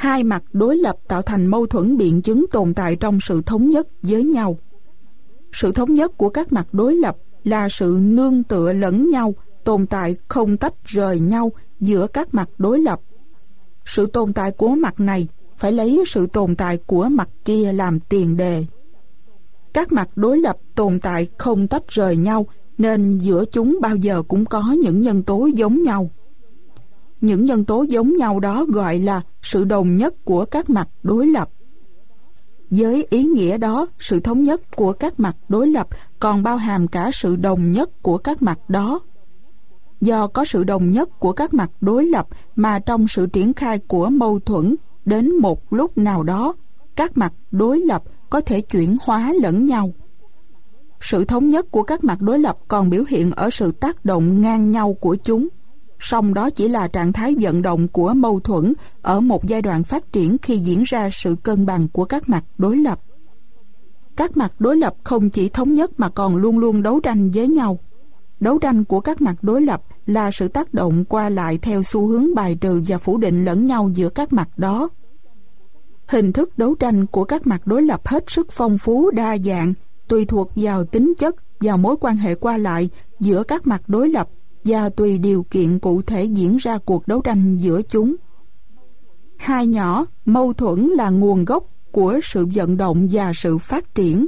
Hai mặt đối lập tạo thành mâu thuẫn biện chứng tồn tại trong sự thống nhất với nhau. Sự thống nhất của các mặt đối lập là sự nương tựa lẫn nhau, tồn tại không tách rời nhau giữa các mặt đối lập. Sự tồn tại của mặt này phải lấy sự tồn tại của mặt kia làm tiền đề. Các mặt đối lập tồn tại không tách rời nhau, nên giữa chúng bao giờ cũng có những nhân tố giống nhau. Những nhân tố giống nhau đó gọi là sự đồng nhất của các mặt đối lập. Với ý nghĩa đó, sự thống nhất của các mặt đối lập còn bao hàm cả sự đồng nhất của các mặt đó. Do có sự đồng nhất của các mặt đối lập mà trong sự triển khai của mâu thuẫn, đến một lúc nào đó, các mặt đối lập có thể chuyển hóa lẫn nhau. Sự thống nhất của các mặt đối lập còn biểu hiện ở sự tác động ngang nhau của chúng. Song đó chỉ là trạng thái vận động của mâu thuẫn ở một giai đoạn phát triển khi diễn ra sự cân bằng của các mặt đối lập. Các mặt đối lập không chỉ thống nhất mà còn luôn luôn đấu tranh với nhau. Đấu tranh của các mặt đối lập là sự tác động qua lại theo xu hướng bài trừ và phủ định lẫn nhau giữa các mặt đó. Hình thức đấu tranh của các mặt đối lập hết sức phong phú đa dạng, tùy thuộc vào tính chất, vào mối quan hệ qua lại giữa các mặt đối lập và tùy điều kiện cụ thể diễn ra cuộc đấu tranh giữa chúng. Hai nhỏ, mâu thuẫn là nguồn gốc của sự vận động và sự phát triển.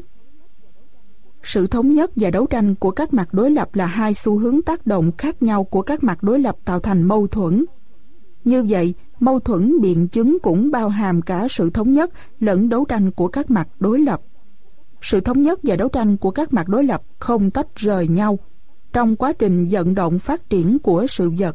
Sự thống nhất và đấu tranh của các mặt đối lập là hai xu hướng tác động khác nhau của các mặt đối lập tạo thành mâu thuẫn. Như vậy, mâu thuẫn biện chứng cũng bao hàm cả sự thống nhất lẫn đấu tranh của các mặt đối lập. Sự thống nhất và đấu tranh của các mặt đối lập không tách rời nhau trong quá trình vận động phát triển của sự vật.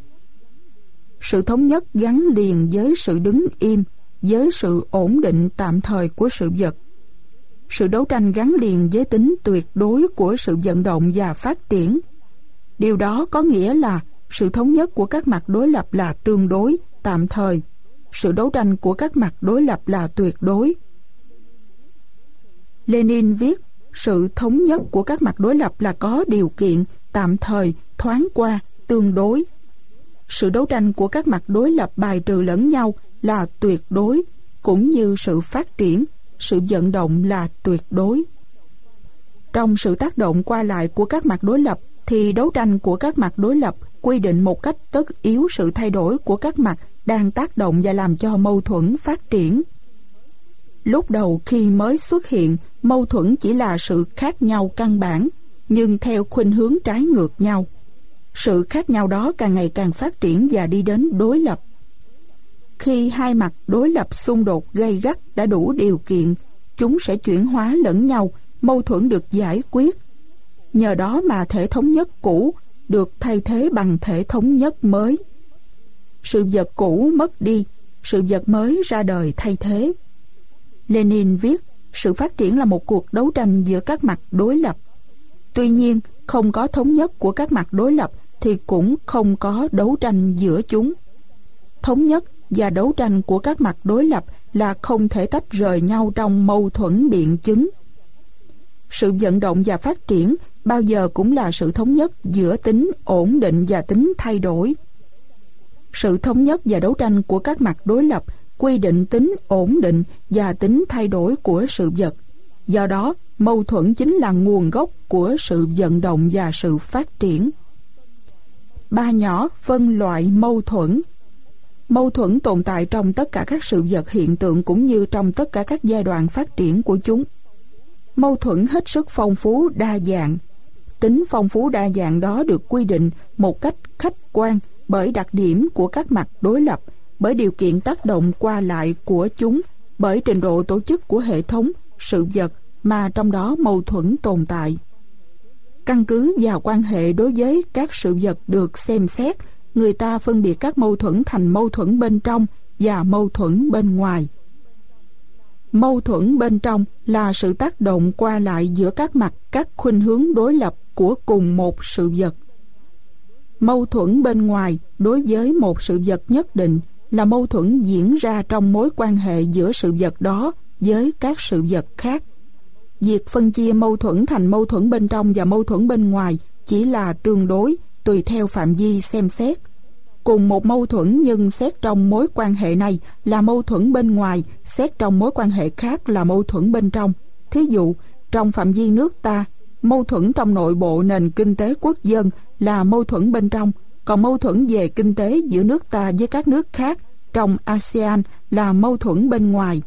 Sự thống nhất gắn liền với sự đứng im, với sự ổn định tạm thời của sự vật. Sự đấu tranh gắn liền với tính tuyệt đối của sự vận động và phát triển. Điều đó có nghĩa là sự thống nhất của các mặt đối lập là tương đối, tạm thời. Sự đấu tranh của các mặt đối lập là tuyệt đối. Lenin viết, sự thống nhất của các mặt đối lập là có điều kiện, tạm thời, thoáng qua, tương đối. Sự đấu tranh của các mặt đối lập bài trừ lẫn nhau là tuyệt đối, cũng như sự phát triển, sự vận động là tuyệt đối. Trong sự tác động qua lại của các mặt đối lập thì đấu tranh của các mặt đối lập quy định một cách tất yếu sự thay đổi của các mặt đang tác động và làm cho mâu thuẫn phát triển. Lúc đầu khi mới xuất hiện, mâu thuẫn chỉ là sự khác nhau căn bản, nhưng theo khuynh hướng trái ngược nhau. Sự khác nhau đó càng ngày càng phát triển và đi đến đối lập. Khi hai mặt đối lập xung đột gay gắt đã đủ điều kiện, chúng sẽ chuyển hóa lẫn nhau, mâu thuẫn được giải quyết. Nhờ đó mà thể thống nhất cũ được thay thế bằng thể thống nhất mới. Sự vật cũ mất đi, sự vật mới ra đời thay thế. Lenin viết, sự phát triển là một cuộc đấu tranh giữa các mặt đối lập. Tuy nhiên, không có thống nhất của các mặt đối lập thì cũng không có đấu tranh giữa chúng. Thống nhất và đấu tranh của các mặt đối lập là không thể tách rời nhau trong mâu thuẫn biện chứng. Sự vận động và phát triển bao giờ cũng là sự thống nhất giữa tính ổn định và tính thay đổi. Sự thống nhất và đấu tranh của các mặt đối lập quy định tính ổn định và tính thay đổi của sự vật. Do đó, mâu thuẫn chính là nguồn gốc của sự vận động và sự phát triển. Ba nhỏ phân loại mâu thuẫn. Mâu thuẫn tồn tại trong tất cả các sự vật hiện tượng cũng như trong tất cả các giai đoạn phát triển của chúng. Mâu thuẫn hết sức phong phú đa dạng. Tính phong phú đa dạng đó được quy định một cách khách quan bởi đặc điểm của các mặt đối lập, bởi điều kiện tác động qua lại của chúng, bởi trình độ tổ chức của hệ thống, sự vật mà trong đó mâu thuẫn tồn tại. Căn cứ vào quan hệ đối với các sự vật được xem xét, người ta phân biệt các mâu thuẫn thành mâu thuẫn bên trong và mâu thuẫn bên ngoài. Mâu thuẫn bên trong là sự tác động qua lại giữa các mặt các khuynh hướng đối lập của cùng một sự vật. Mâu thuẫn bên ngoài đối với một sự vật nhất định là mâu thuẫn diễn ra trong mối quan hệ giữa sự vật đó với các sự vật khác. Việc phân chia mâu thuẫn thành mâu thuẫn bên trong và mâu thuẫn bên ngoài chỉ là tương đối, tùy theo phạm vi xem xét. cùng một mâu thuẫn nhưng xét trong mối quan hệ này là mâu thuẫn bên ngoài, xét trong mối quan hệ khác là mâu thuẫn bên trong. Thí dụ, trong phạm vi nước ta, mâu thuẫn trong nội bộ nền kinh tế quốc dân là mâu thuẫn bên trong, còn mâu thuẫn về kinh tế giữa nước ta với các nước khác trong ASEAN là mâu thuẫn bên ngoài.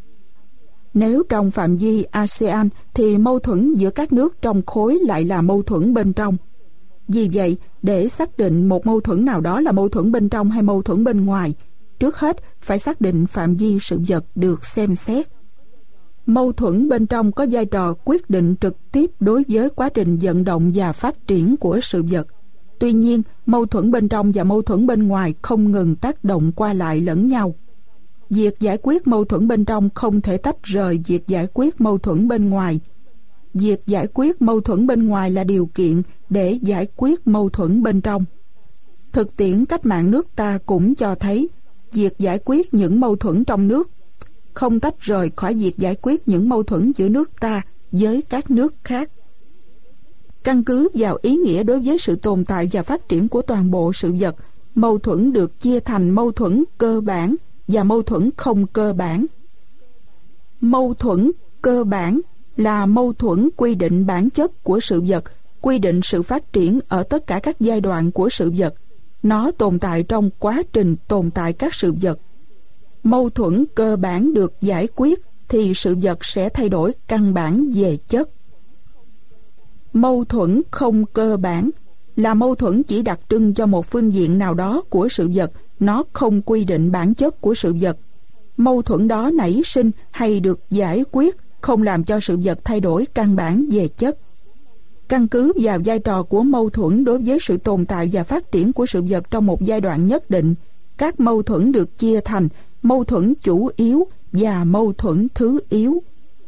Nếu trong phạm vi ASEAN thì mâu thuẫn giữa các nước trong khối lại là mâu thuẫn bên trong. Vì vậy, để xác định một mâu thuẫn nào đó là mâu thuẫn bên trong hay mâu thuẫn bên ngoài, trước hết phải xác định phạm vi sự vật được xem xét. Mâu thuẫn bên trong có vai trò quyết định trực tiếp đối với quá trình vận động và phát triển của sự vật. Tuy nhiên, mâu thuẫn bên trong và mâu thuẫn bên ngoài không ngừng tác động qua lại lẫn nhau. Việc giải quyết mâu thuẫn bên trong không thể tách rời việc giải quyết mâu thuẫn bên ngoài. Việc giải quyết mâu thuẫn bên ngoài là điều kiện để giải quyết mâu thuẫn bên trong. Thực tiễn cách mạng nước ta cũng cho thấy việc giải quyết những mâu thuẫn trong nước không tách rời khỏi việc giải quyết những mâu thuẫn giữa nước ta với các nước khác. Căn cứ vào ý nghĩa đối với sự tồn tại và phát triển của toàn bộ sự vật, mâu thuẫn được chia thành mâu thuẫn cơ bản và mâu thuẫn không cơ bản. Mâu thuẫn cơ bản là mâu thuẫn quy định bản chất của sự vật, quy định sự phát triển ở tất cả các giai đoạn của sự vật. Nó tồn tại trong quá trình tồn tại các sự vật. Mâu thuẫn cơ bản được giải quyết thì sự vật sẽ thay đổi căn bản về chất. Mâu thuẫn không cơ bản là mâu thuẫn chỉ đặc trưng cho một phương diện nào đó của sự vật, nó không quy định bản chất của sự vật. Mâu thuẫn đó nảy sinh hay được giải quyết không làm cho sự vật thay đổi căn bản về chất. Căn cứ vào vai trò của mâu thuẫn đối với sự tồn tại và phát triển của sự vật trong một giai đoạn nhất định, các mâu thuẫn được chia thành mâu thuẫn chủ yếu và mâu thuẫn thứ yếu.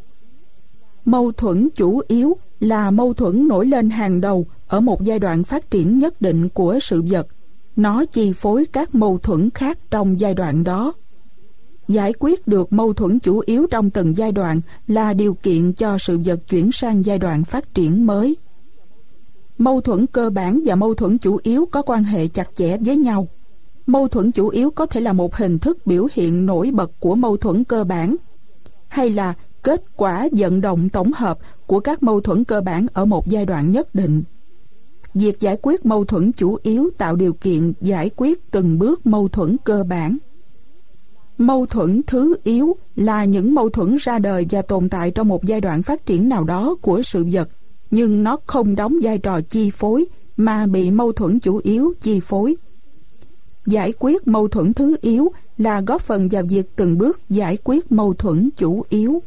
Mâu thuẫn chủ yếu là mâu thuẫn nổi lên hàng đầu ở một giai đoạn phát triển nhất định của sự vật. Nó chi phối các mâu thuẫn khác trong giai đoạn đó. Giải quyết được mâu thuẫn chủ yếu trong từng giai đoạn là điều kiện cho sự vật chuyển sang giai đoạn phát triển mới. Mâu thuẫn cơ bản và mâu thuẫn chủ yếu có quan hệ chặt chẽ với nhau. Mâu thuẫn chủ yếu có thể là một hình thức biểu hiện nổi bật của mâu thuẫn cơ bản, hay là kết quả vận động tổng hợp của các mâu thuẫn cơ bản ở một giai đoạn nhất định. Việc giải quyết mâu thuẫn chủ yếu tạo điều kiện giải quyết từng bước mâu thuẫn cơ bản. Mâu thuẫn thứ yếu là những mâu thuẫn ra đời và tồn tại trong một giai đoạn phát triển nào đó của sự vật, nhưng nó không đóng vai trò chi phối mà bị mâu thuẫn chủ yếu chi phối. Giải quyết mâu thuẫn thứ yếu là góp phần vào việc từng bước giải quyết mâu thuẫn chủ yếu.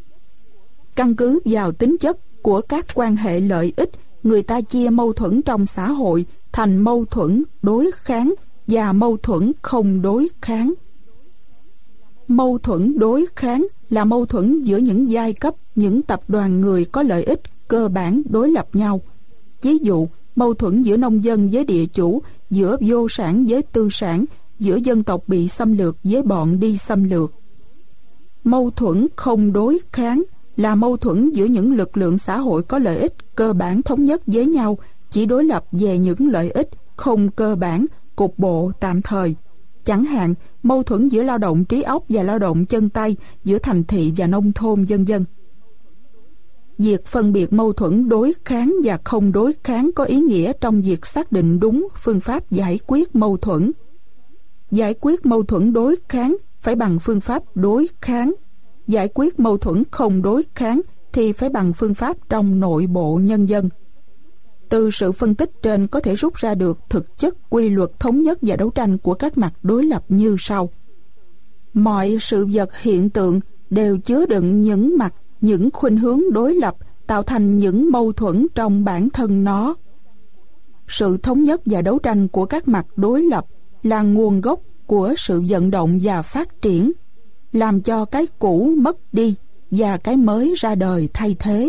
Căn cứ vào tính chất của các quan hệ lợi ích, người ta chia mâu thuẫn trong xã hội thành mâu thuẫn đối kháng và mâu thuẫn không đối kháng. Mâu thuẫn đối kháng là mâu thuẫn giữa những giai cấp, những tập đoàn người có lợi ích cơ bản đối lập nhau. Ví dụ, mâu thuẫn giữa nông dân với địa chủ, giữa vô sản với tư sản, giữa dân tộc bị xâm lược với bọn đi xâm lược. Mâu thuẫn không đối kháng là mâu thuẫn giữa những lực lượng xã hội có lợi ích cơ bản thống nhất với nhau, chỉ đối lập về những lợi ích không cơ bản, cục bộ, tạm thời. Chẳng hạn, mâu thuẫn giữa lao động trí óc và lao động chân tay, giữa thành thị và nông thôn, vân vân. Việc phân biệt mâu thuẫn đối kháng và không đối kháng có ý nghĩa trong việc xác định đúng phương pháp giải quyết mâu thuẫn. Giải quyết mâu thuẫn đối kháng phải bằng phương pháp đối kháng. Giải quyết mâu thuẫn không đối kháng thì phải bằng phương pháp trong nội bộ nhân dân. Từ sự phân tích trên có thể rút ra được thực chất quy luật thống nhất và đấu tranh của các mặt đối lập như sau. Mọi sự vật hiện tượng đều chứa đựng những mặt, những khuynh hướng đối lập tạo thành những mâu thuẫn trong bản thân nó. Sự thống nhất và đấu tranh của các mặt đối lập là nguồn gốc của sự vận động và phát triển, làm cho cái cũ mất đi và cái mới ra đời thay thế.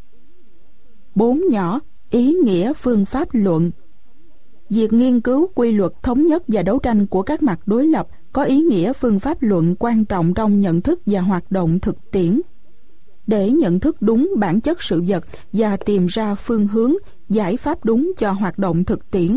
4 nhỏ, ý nghĩa phương pháp luận. Việc nghiên cứu quy luật thống nhất và đấu tranh của các mặt đối lập có ý nghĩa phương pháp luận quan trọng trong nhận thức và hoạt động thực tiễn. Để nhận thức đúng bản chất sự vật và tìm ra phương hướng, giải pháp đúng cho hoạt động thực tiễn,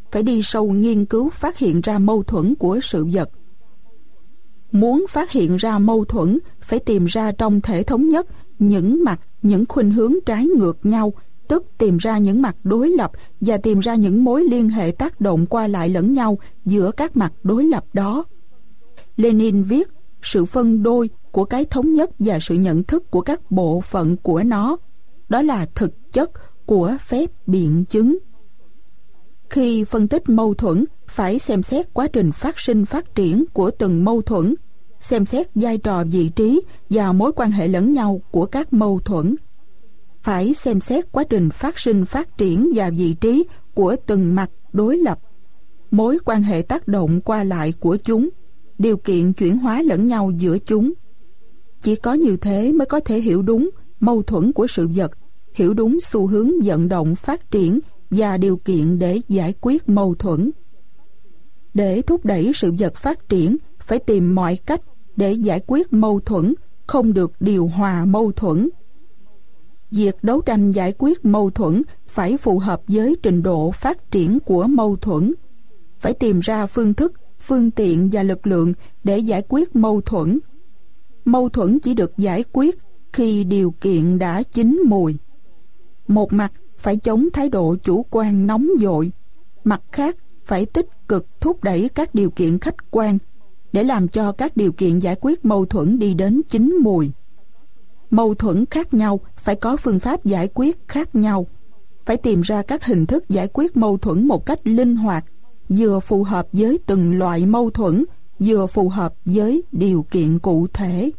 phải đi sâu nghiên cứu phát hiện ra mâu thuẫn của sự vật. Muốn phát hiện ra mâu thuẫn, phải tìm ra trong thể thống nhất những mặt, những khuynh hướng trái ngược nhau, tức tìm ra những mặt đối lập và tìm ra những mối liên hệ tác động qua lại lẫn nhau giữa các mặt đối lập đó. Lenin viết, sự phân đôi của cái thống nhất và sự nhận thức của các bộ phận của nó, đó là thực chất của phép biện chứng. Khi phân tích mâu thuẫn, phải xem xét quá trình phát sinh phát triển của từng mâu thuẫn, xem xét vai trò vị trí và mối quan hệ lẫn nhau của các mâu thuẫn. Phải xem xét quá trình phát sinh phát triển và vị trí của từng mặt đối lập, mối quan hệ tác động qua lại của chúng, điều kiện chuyển hóa lẫn nhau giữa chúng. Chỉ có như thế mới có thể hiểu đúng mâu thuẫn của sự vật, hiểu đúng xu hướng vận động phát triển và điều kiện để giải quyết mâu thuẫn. Để thúc đẩy sự vật phát triển, phải tìm mọi cách để giải quyết mâu thuẫn, không được điều hòa mâu thuẫn. Việc đấu tranh giải quyết mâu thuẫn phải phù hợp với trình độ phát triển của mâu thuẫn. Phải tìm ra phương thức, phương tiện và lực lượng để giải quyết mâu thuẫn. Mâu thuẫn chỉ được giải quyết khi điều kiện đã chín mùi. Một mặt phải chống thái độ chủ quan nóng vội, mặt khác phải tích cực thúc đẩy các điều kiện khách quan để làm cho các điều kiện giải quyết mâu thuẫn đi đến chín mùi. Mâu thuẫn khác nhau phải có phương pháp giải quyết khác nhau. Phải tìm ra các hình thức giải quyết mâu thuẫn một cách linh hoạt, vừa phù hợp với từng loại mâu thuẫn, vừa phù hợp với điều kiện cụ thể.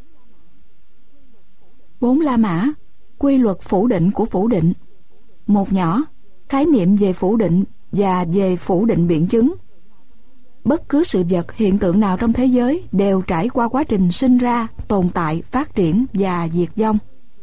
4 La Mã, quy luật phủ định của phủ định. Một nhỏ, khái niệm về phủ định và về phủ định biện chứng. Bất cứ sự vật, hiện tượng nào trong thế giới đều trải qua quá trình sinh ra, tồn tại, phát triển và diệt vong.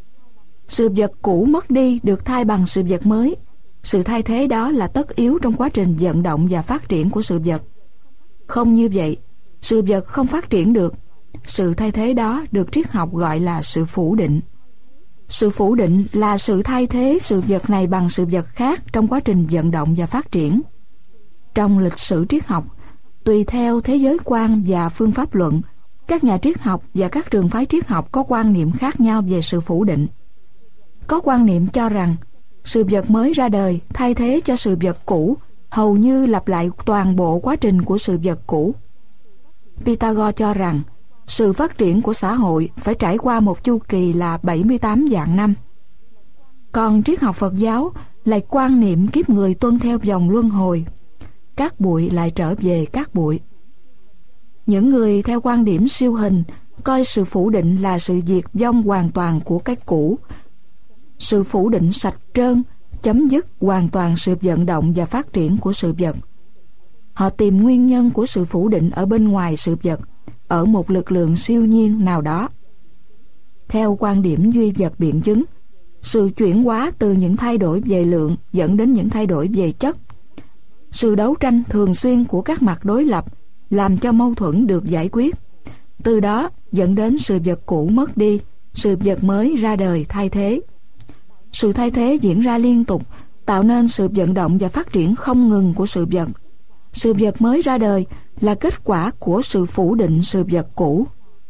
Sự vật cũ mất đi được thay bằng sự vật mới. Sự thay thế đó là tất yếu trong quá trình vận động và phát triển của sự vật. Không như vậy, sự vật không phát triển được. Sự thay thế đó được triết học gọi là sự phủ định. Sự phủ định là sự thay thế sự vật này bằng sự vật khác trong quá trình vận động và phát triển. Trong lịch sử triết học, tùy theo thế giới quan và phương pháp luận, các nhà triết học và các trường phái triết học có quan niệm khác nhau về sự phủ định. Có quan niệm cho rằng sự vật mới ra đời thay thế cho sự vật cũ, hầu như lặp lại toàn bộ quá trình của sự vật cũ. Pythagore cho rằng sự phát triển của xã hội phải trải qua một chu kỳ là 78 vạn năm. Còn triết học Phật giáo lại quan niệm kiếp người tuân theo vòng luân hồi, cát bụi lại trở về cát bụi. Những người theo quan điểm siêu hình coi sự phủ định là sự diệt vong hoàn toàn của cái cũ. Sự phủ định sạch trơn chấm dứt hoàn toàn sự vận động và phát triển của sự vật. Họ tìm nguyên nhân của sự phủ định ở bên ngoài sự vật, ở một lực lượng siêu nhiên nào đó. Theo quan điểm duy vật biện chứng, sự chuyển hóa từ những thay đổi về lượng dẫn đến những thay đổi về chất. Sự đấu tranh thường xuyên của các mặt đối lập làm cho mâu thuẫn được giải quyết. Từ đó dẫn đến sự vật cũ mất đi, sự vật mới ra đời thay thế. Sự thay thế diễn ra liên tục, tạo nên sự vận động và phát triển không ngừng của sự vật. Sự vật mới ra đời là kết quả của sự phủ định sự vật cũ.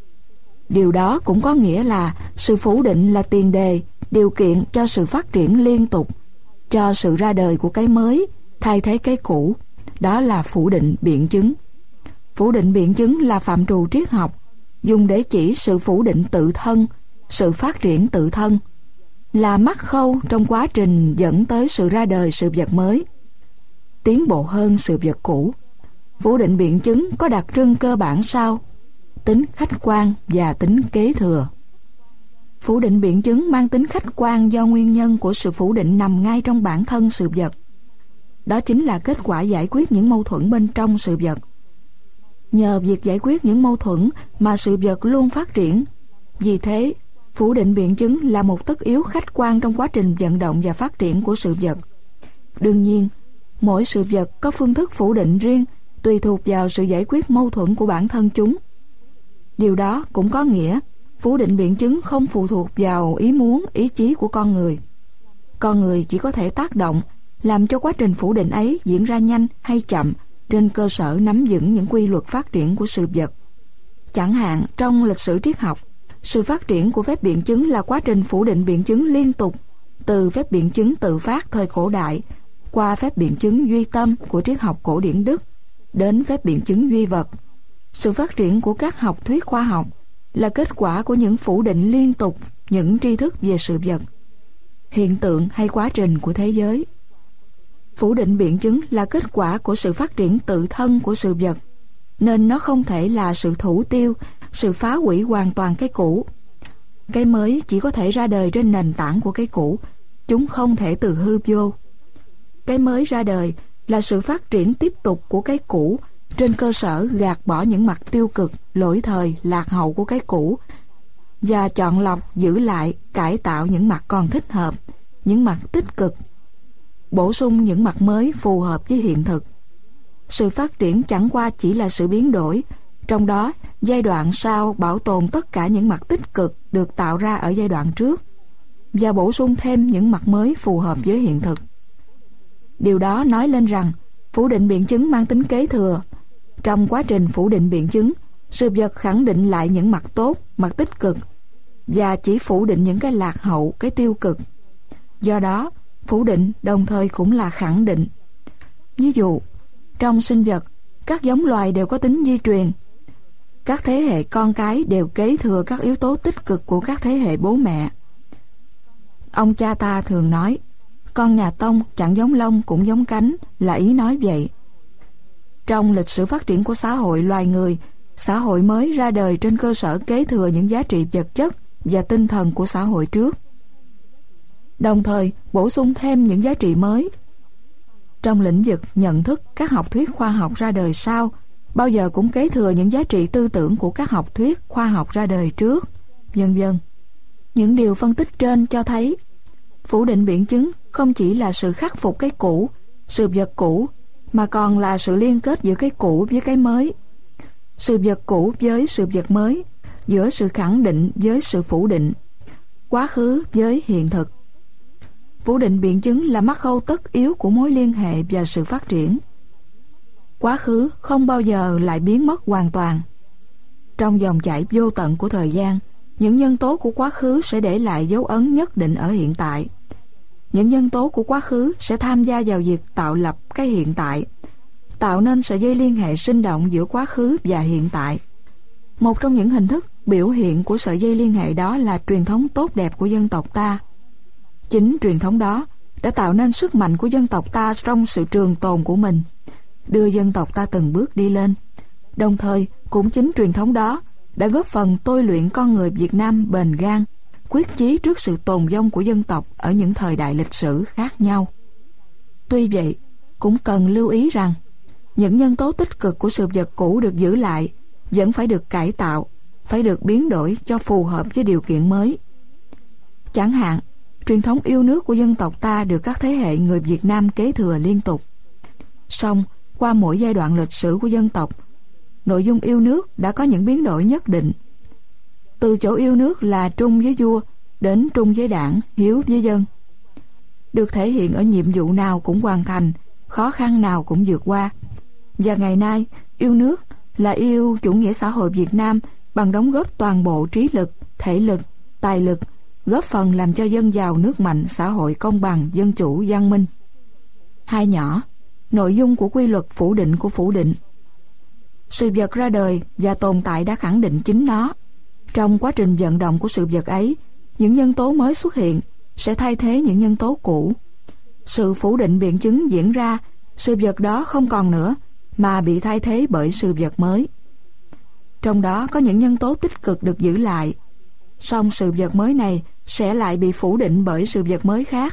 Điều đó cũng có nghĩa là sự phủ định là tiền đề, điều kiện cho sự phát triển liên tục, cho sự ra đời của cái mới thay thế cái cũ. Đó là phủ định biện chứng. Phủ định biện chứng là phạm trù triết học, dùng để chỉ sự phủ định tự thân, sự phát triển tự thân, là mắc khâu trong quá trình dẫn tới sự ra đời sự vật mới, tiến bộ hơn sự vật cũ. Phủ định biện chứng có đặc trưng cơ bản sau: tính khách quan và tính kế thừa. Phủ định biện chứng mang tính khách quan do nguyên nhân của sự phủ định nằm ngay trong bản thân sự vật. Đó chính là kết quả giải quyết những mâu thuẫn bên trong sự vật. Nhờ việc giải quyết những mâu thuẫn mà sự vật luôn phát triển. Vì thế, phủ định biện chứng là một tất yếu khách quan trong quá trình vận động và phát triển của sự vật. Đương nhiên, mỗi sự vật có phương thức phủ định riêng, tùy thuộc vào sự giải quyết mâu thuẫn của bản thân chúng. Điều đó cũng có nghĩa phủ định biện chứng không phụ thuộc vào ý muốn, ý chí của con người. Con người chỉ có thể tác động làm cho quá trình phủ định ấy diễn ra nhanh hay chậm trên cơ sở nắm vững những quy luật phát triển của sự vật. Chẳng hạn, trong lịch sử triết học, sự phát triển của phép biện chứng là quá trình phủ định biện chứng liên tục, từ phép biện chứng tự phát thời cổ đại qua phép biện chứng duy tâm của triết học cổ điển Đức đến phép biện chứng duy vật. Sự phát triển của các học thuyết khoa học là kết quả của những phủ định liên tục những tri thức về sự vật, hiện tượng hay quá trình của thế giới. Phủ định biện chứng là kết quả của sự phát triển tự thân của sự vật, nên nó không thể là sự thủ tiêu, sự phá hủy hoàn toàn cái cũ. Cái mới chỉ có thể ra đời trên nền tảng của cái cũ, chúng không thể từ hư vô. Cái mới ra đời là sự phát triển tiếp tục của cái cũ trên cơ sở gạt bỏ những mặt tiêu cực, lỗi thời, lạc hậu của cái cũ và chọn lọc, giữ lại, cải tạo những mặt còn thích hợp, những mặt tích cực, bổ sung những mặt mới phù hợp với hiện thực. Sự phát triển chẳng qua chỉ là sự biến đổi, trong đó giai đoạn sau bảo tồn tất cả những mặt tích cực được tạo ra ở giai đoạn trước và bổ sung thêm những mặt mới phù hợp với hiện thực. Điều đó nói lên rằng phủ định biện chứng mang tính kế thừa. Trong quá trình phủ định biện chứng, sự vật khẳng định lại những mặt tốt, mặt tích cực và chỉ phủ định những cái lạc hậu, cái tiêu cực. Do đó, phủ định đồng thời cũng là khẳng định. Ví dụ, trong sinh vật, các giống loài đều có tính di truyền. Các thế hệ con cái đều kế thừa các yếu tố tích cực của các thế hệ bố mẹ. Ông cha ta thường nói, con nhà Tông chẳng giống lông cũng giống cánh, là ý nói vậy. Trong lịch sử phát triển của xã hội loài người, xã hội mới ra đời trên cơ sở kế thừa những giá trị vật chất và tinh thần của xã hội trước, đồng thời bổ sung thêm những giá trị mới. Trong lĩnh vực nhận thức, các học thuyết khoa học ra đời sau bao giờ cũng kế thừa những giá trị tư tưởng của các học thuyết khoa học ra đời trước, vân vân. Những điều phân tích trên cho thấy phủ định biện chứng không chỉ là sự khắc phục cái cũ, sự vật cũ, mà còn là sự liên kết giữa cái cũ với cái mới, sự vật cũ với sự vật mới, giữa sự khẳng định với sự phủ định, quá khứ với hiện thực. Phủ định biện chứng là mắc khâu tất yếu của mối liên hệ và sự phát triển. Quá khứ không bao giờ lại biến mất hoàn toàn. Trong dòng chảy vô tận của thời gian, những nhân tố của quá khứ sẽ để lại dấu ấn nhất định ở hiện tại. Những nhân tố của quá khứ sẽ tham gia vào việc tạo lập cái hiện tại, tạo nên sợi dây liên hệ sinh động giữa quá khứ và hiện tại. Một trong những hình thức biểu hiện của sợi dây liên hệ đó là truyền thống tốt đẹp của dân tộc ta. Chính truyền thống đó đã tạo nên sức mạnh của dân tộc ta trong sự trường tồn của mình, đưa dân tộc ta từng bước đi lên. Đồng thời, cũng chính truyền thống đó đã góp phần tôi luyện con người Việt Nam bền gan, quyết chí trước sự tồn vong của dân tộc ở những thời đại lịch sử khác nhau. Tuy vậy, cũng cần lưu ý rằng những nhân tố tích cực của sự vật cũ được giữ lại vẫn phải được cải tạo, phải được biến đổi cho phù hợp với điều kiện mới. Chẳng hạn, truyền thống yêu nước của dân tộc ta được các thế hệ người Việt Nam kế thừa liên tục. Song, qua mỗi giai đoạn lịch sử của dân tộc, nội dung yêu nước đã có những biến đổi nhất định. Từ chỗ yêu nước là trung với vua đến trung với đảng, hiếu với dân, được thể hiện ở nhiệm vụ nào cũng hoàn thành, khó khăn nào cũng vượt qua. Và ngày nay, yêu nước là yêu chủ nghĩa xã hội Việt Nam bằng đóng góp toàn bộ trí lực, thể lực, tài lực, góp phần làm cho dân giàu nước mạnh, xã hội công bằng, dân chủ, văn minh. Hai nhỏ, nội dung của quy luật phủ định của phủ định. Sự vật ra đời và tồn tại đã khẳng định chính nó. Trong quá trình vận động của sự vật ấy, những nhân tố mới xuất hiện sẽ thay thế những nhân tố cũ. Sự phủ định biện chứng diễn ra, sự vật đó không còn nữa mà bị thay thế bởi sự vật mới. Trong đó có những nhân tố tích cực được giữ lại, song sự vật mới này sẽ lại bị phủ định bởi sự vật mới khác.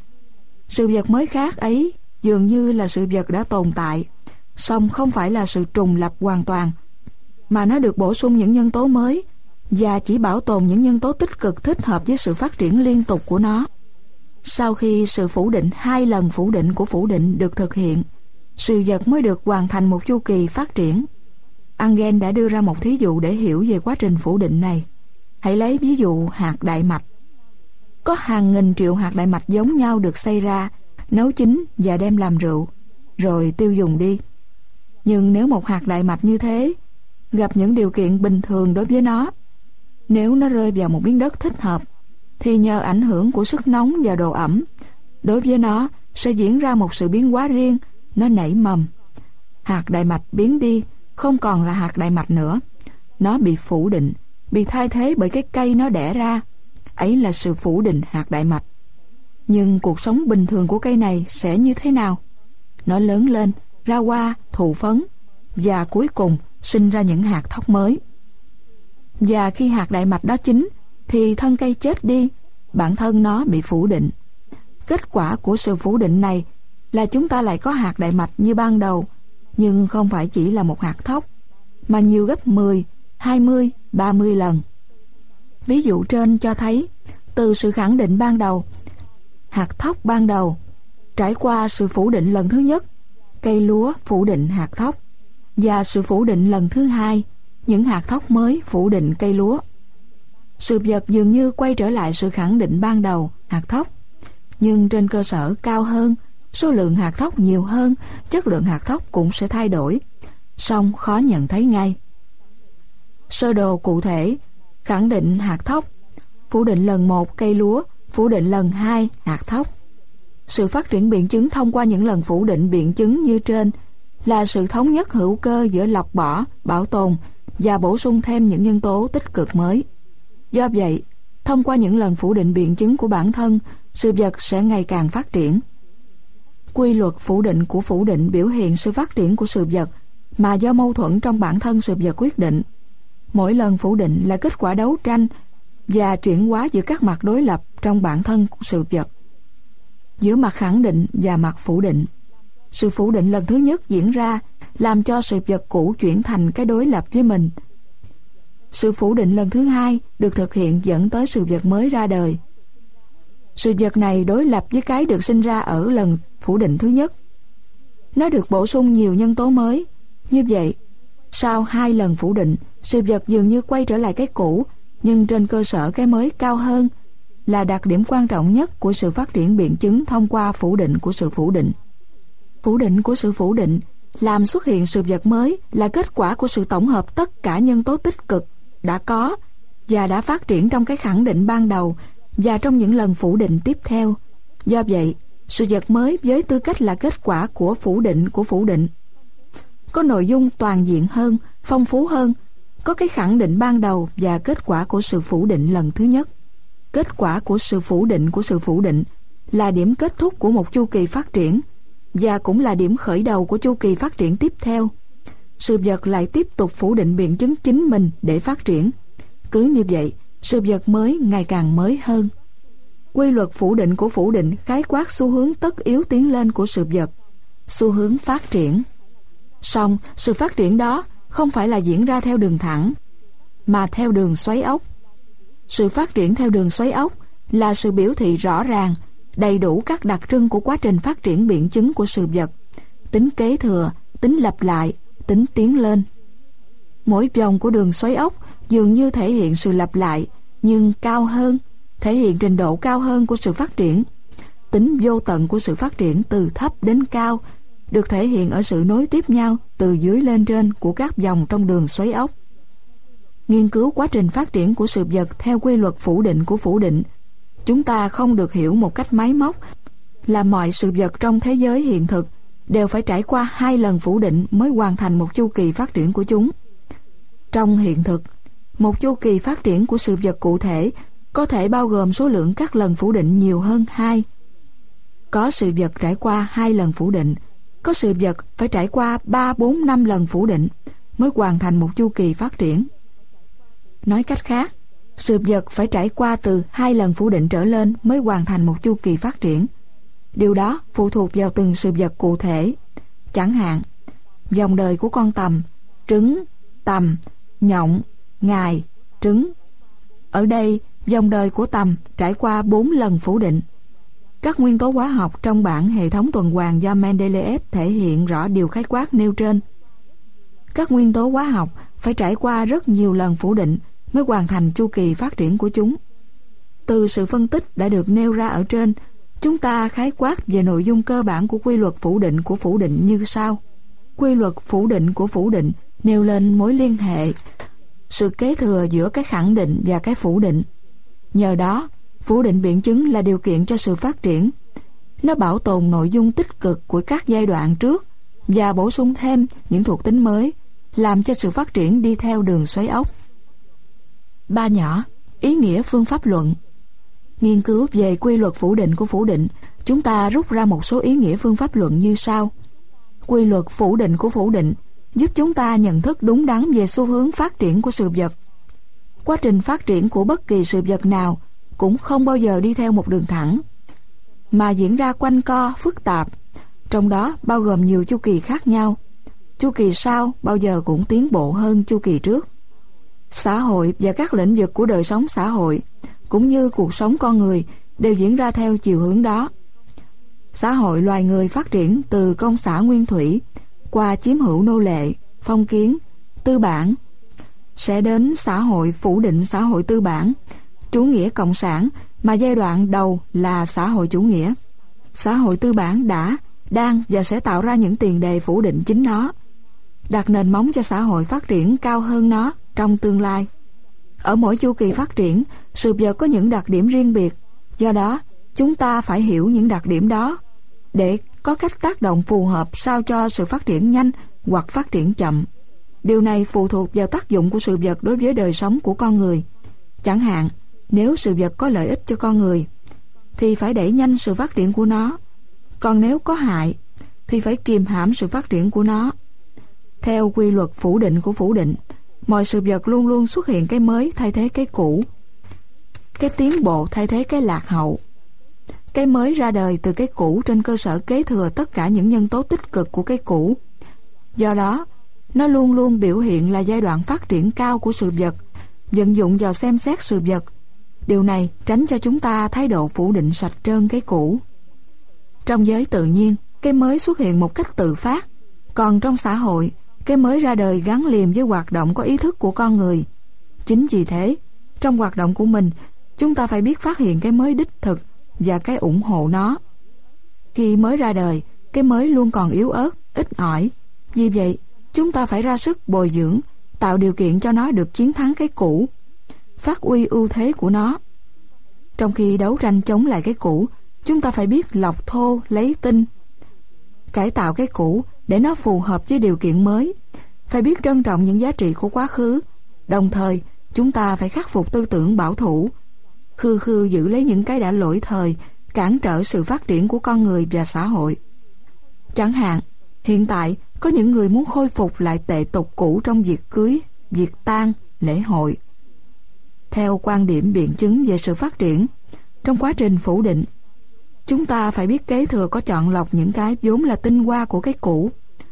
Sự vật mới khác ấy dường như là sự vật đã tồn tại, song không phải là sự trùng lập hoàn toàn, mà nó được bổ sung những nhân tố mới và chỉ bảo tồn những nhân tố tích cực thích hợp với sự phát triển liên tục của nó. Sau khi sự phủ định 2 lần phủ định của phủ định được thực hiện, sự vật mới được hoàn thành một chu kỳ phát triển. Engel đã đưa ra một thí dụ để hiểu về quá trình phủ định này. Hãy lấy ví dụ hạt đại mạch. Có hàng nghìn triệu hạt đại mạch giống nhau được xây ra, nấu chín và đem làm rượu, rồi tiêu dùng đi. Nhưng nếu một hạt đại mạch như thế gặp những điều kiện bình thường đối với nó, nếu nó rơi vào một miếng đất thích hợp, thì nhờ ảnh hưởng của sức nóng và độ ẩm, đối với nó sẽ diễn ra một sự biến hóa riêng, nó nảy mầm. Hạt đại mạch biến đi, không còn là hạt đại mạch nữa. Nó bị phủ định, bị thay thế bởi cái cây nó đẻ ra. Ấy là sự phủ định hạt đại mạch. Nhưng cuộc sống bình thường của cây này sẽ như thế nào? Nó lớn lên, ra hoa, thụ phấn, và cuối cùng sinh ra những hạt thóc mới. Và khi hạt đại mạch đó chín, thì thân cây chết đi, bản thân nó bị phủ định. Kết quả của sự phủ định này là chúng ta lại có hạt đại mạch như ban đầu, nhưng không phải chỉ là một hạt thóc, mà nhiều gấp 10, 20, 30 lần. Ví dụ trên cho thấy, từ sự khẳng định ban đầu, hạt thóc ban đầu, trải qua sự phủ định lần thứ nhất, cây lúa phủ định hạt thóc, và sự phủ định lần thứ hai, những hạt thóc mới phủ định cây lúa. Sự vật dường như quay trở lại sự khẳng định ban đầu, hạt thóc, nhưng trên cơ sở cao hơn, số lượng hạt thóc nhiều hơn, chất lượng hạt thóc cũng sẽ thay đổi, song khó nhận thấy ngay. Sơ đồ cụ thể, khẳng định hạt thóc, phủ định lần 1 cây lúa, phủ định lần 2 hạt thóc. Sự phát triển biện chứng thông qua những lần phủ định biện chứng như trên là sự thống nhất hữu cơ giữa lọc bỏ, bảo tồn và bổ sung thêm những nhân tố tích cực mới. Do vậy, thông qua những lần phủ định biện chứng của bản thân, sự vật sẽ ngày càng phát triển. Quy luật phủ định của phủ định biểu hiện sự phát triển của sự vật mà do mâu thuẫn trong bản thân sự vật quyết định. Mỗi lần phủ định là kết quả đấu tranh và chuyển hóa giữa các mặt đối lập trong bản thân của sự vật. Giữa mặt khẳng định và mặt phủ định, sự phủ định lần thứ nhất diễn ra làm cho sự vật cũ chuyển thành cái đối lập với mình. Sự phủ định lần thứ hai được thực hiện dẫn tới sự vật mới ra đời. Sự vật này đối lập với cái được sinh ra ở lần phủ định thứ nhất. Nó được bổ sung nhiều nhân tố mới. Như vậy, sau 2 lần phủ định, sự vật dường như quay trở lại cái cũ, nhưng trên cơ sở cái mới cao hơn, là đặc điểm quan trọng nhất của sự phát triển biện chứng thông qua phủ định của sự phủ định. Phủ định của sự phủ định làm xuất hiện sự vật mới là kết quả của sự tổng hợp tất cả nhân tố tích cực đã có và đã phát triển trong cái khẳng định ban đầu và trong những lần phủ định tiếp theo. Do vậy, sự vật mới với tư cách là kết quả của phủ định có nội dung toàn diện hơn, phong phú hơn, có cái khẳng định ban đầu và kết quả của sự phủ định lần thứ nhất. Kết quả của sự phủ định là điểm kết thúc của một chu kỳ phát triển và cũng là điểm khởi đầu của chu kỳ phát triển tiếp theo. Sự vật lại tiếp tục phủ định biện chứng chính mình để phát triển. Cứ như vậy, sự vật mới ngày càng mới hơn. Quy luật phủ định của phủ định khái quát xu hướng tất yếu tiến lên của sự vật, xu hướng phát triển. Song sự phát triển đó không phải là diễn ra theo đường thẳng, mà theo đường xoáy ốc. Sự phát triển theo đường xoáy ốc là sự biểu thị rõ ràng, đầy đủ các đặc trưng của quá trình phát triển biện chứng của sự vật, tính kế thừa, tính lặp lại, tính tiến lên. Mỗi vòng của đường xoáy ốc dường như thể hiện sự lặp lại, nhưng cao hơn, thể hiện trình độ cao hơn của sự phát triển. Tính vô tận của sự phát triển từ thấp đến cao được thể hiện ở sự nối tiếp nhau từ dưới lên trên của các vòng trong đường xoáy ốc. Nghiên cứu quá trình phát triển của sự vật theo quy luật phủ định của phủ định, chúng ta không được hiểu một cách máy móc là mọi sự vật trong thế giới hiện thực đều phải trải qua 2 lần phủ định mới hoàn thành một chu kỳ phát triển của chúng. Trong hiện thực, một chu kỳ phát triển của sự vật cụ thể có thể bao gồm số lượng các lần phủ định nhiều hơn 2. Có sự vật trải qua 2 lần phủ định, có sự vật phải trải qua 3, 4, 5 lần phủ định mới hoàn thành một chu kỳ phát triển. Nói cách khác, sự vật phải trải qua từ 2 lần phủ định trở lên mới hoàn thành một chu kỳ phát triển. Điều đó phụ thuộc vào từng sự vật cụ thể. Chẳng hạn, vòng đời của con tằm, trứng, tằm, nhộng, ngài, trứng. Ở đây, vòng đời của tằm trải qua 4 lần phủ định. Các nguyên tố hóa học trong bảng hệ thống tuần hoàn do Mendeleev thể hiện rõ điều khái quát nêu trên. Các nguyên tố hóa học phải trải qua rất nhiều lần phủ định mới hoàn thành chu kỳ phát triển của chúng. Từ sự phân tích đã được nêu ra ở trên, Chúng ta khái quát về nội dung cơ bản của quy luật phủ định của phủ định như sau. Quy luật phủ định của phủ định nêu lên mối liên hệ, sự kế thừa giữa cái khẳng định và cái phủ định. Nhờ đó, phủ định biện chứng là điều kiện cho sự phát triển. Nó bảo tồn nội dung tích cực của các giai đoạn trước và bổ sung thêm những thuộc tính mới, làm cho sự phát triển đi theo đường xoáy ốc. 3 nhỏ, ý nghĩa phương pháp luận. Nghiên cứu về quy luật phủ định của phủ định, chúng ta rút ra một số ý nghĩa phương pháp luận như sau. Quy luật phủ định của phủ định giúp chúng ta nhận thức đúng đắn về xu hướng phát triển của sự vật. Quá trình phát triển của bất kỳ sự vật nào cũng không bao giờ đi theo một đường thẳng, mà diễn ra quanh co, phức tạp, trong đó bao gồm nhiều chu kỳ khác nhau. Chu kỳ sau bao giờ cũng tiến bộ hơn chu kỳ trước. Xã hội và các lĩnh vực của đời sống xã hội, cũng như cuộc sống con người, đều diễn ra theo chiều hướng đó. Xã hội loài người phát triển từ công xã nguyên thủy, qua chiếm hữu nô lệ, phong kiến, tư bản, sẽ đến xã hội phủ định xã hội tư bản, chủ nghĩa cộng sản, mà giai đoạn đầu là xã hội chủ nghĩa. Xã hội tư bản đã, đang và sẽ tạo ra những tiền đề phủ định chính nó, đặt nền móng cho xã hội phát triển cao hơn nó trong tương lai. Ở mỗi chu kỳ phát triển, sự vật có những đặc điểm riêng biệt, do đó chúng ta phải hiểu những đặc điểm đó để có cách tác động phù hợp sao cho sự phát triển nhanh hoặc phát triển chậm. Điều này phụ thuộc vào tác dụng của sự vật đối với đời sống của con người. Chẳng hạn, nếu sự vật có lợi ích cho con người thì phải đẩy nhanh sự phát triển của nó, còn nếu có hại thì phải kiềm hãm sự phát triển của nó. Theo quy luật phủ định của phủ định, mọi sự vật luôn luôn xuất hiện cái mới thay thế cái cũ, cái tiến bộ thay thế cái lạc hậu. Cái mới ra đời từ cái cũ trên cơ sở kế thừa tất cả những nhân tố tích cực của cái cũ. Do đó, nó luôn luôn biểu hiện là giai đoạn phát triển cao của sự vật, vận dụng vào xem xét sự vật. Điều này tránh cho chúng ta thái độ phủ định sạch trơn cái cũ. Trong giới tự nhiên, cái mới xuất hiện một cách tự phát, còn trong xã hội, cái mới ra đời gắn liền với hoạt động có ý thức của con người. Chính vì thế, trong hoạt động của mình, chúng ta phải biết phát hiện cái mới đích thực và cái ủng hộ nó. Khi mới ra đời, cái mới luôn còn yếu ớt, ít ỏi. Vì vậy, chúng ta phải ra sức bồi dưỡng, tạo điều kiện cho nó được chiến thắng cái cũ, phát huy ưu thế của nó. Trong khi đấu tranh chống lại cái cũ, chúng ta phải biết lọc thô, lấy tinh, cải tạo cái cũ để nó phù hợp với điều kiện mới. Phải biết trân trọng những giá trị của quá khứ. Đồng thời, chúng ta phải khắc phục tư tưởng bảo thủ, khư khư giữ lấy những cái đã lỗi thời, cản trở sự phát triển của con người và xã hội. Chẳng hạn, hiện tại có những người muốn khôi phục lại tệ tục cũ trong việc cưới, việc tang, lễ hội. Theo quan điểm biện chứng về sự phát triển, trong quá trình phủ định, chúng ta phải biết kế thừa có chọn lọc những cái vốn là tinh hoa của cái cũ,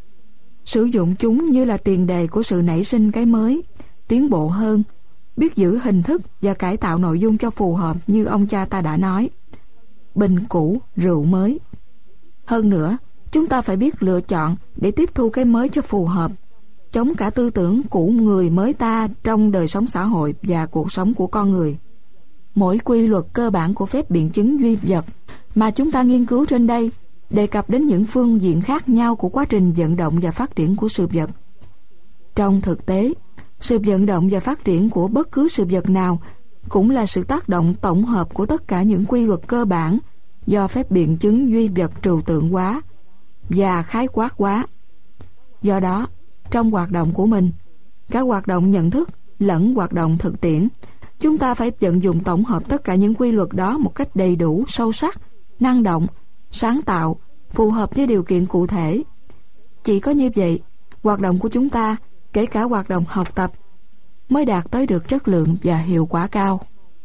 sử dụng chúng như là tiền đề của sự nảy sinh cái mới, tiến bộ hơn, biết giữ hình thức và cải tạo nội dung cho phù hợp như ông cha ta đã nói. Bình cũ, rượu mới. Hơn nữa, chúng ta phải biết lựa chọn để tiếp thu cái mới cho phù hợp, chống cả tư tưởng cũ người mới ta trong đời sống xã hội và cuộc sống của con người. Mỗi quy luật cơ bản của phép biện chứng duy vật mà chúng ta nghiên cứu trên đây đề cập đến những phương diện khác nhau của quá trình vận động và phát triển của sự vật. Trong thực tế, sự vận động và phát triển của bất cứ sự vật nào cũng là sự tác động tổng hợp của tất cả những quy luật cơ bản do phép biện chứng duy vật trừu tượng hóa và khái quát hóa. Do đó, trong hoạt động của mình, cả hoạt động nhận thức lẫn hoạt động thực tiễn, chúng ta phải vận dụng tổng hợp tất cả những quy luật đó một cách đầy đủ, sâu sắc, năng động, sáng tạo, phù hợp với điều kiện cụ thể. Chỉ có như vậy, hoạt động của chúng ta, kể cả hoạt động học tập, mới đạt tới được chất lượng và hiệu quả cao.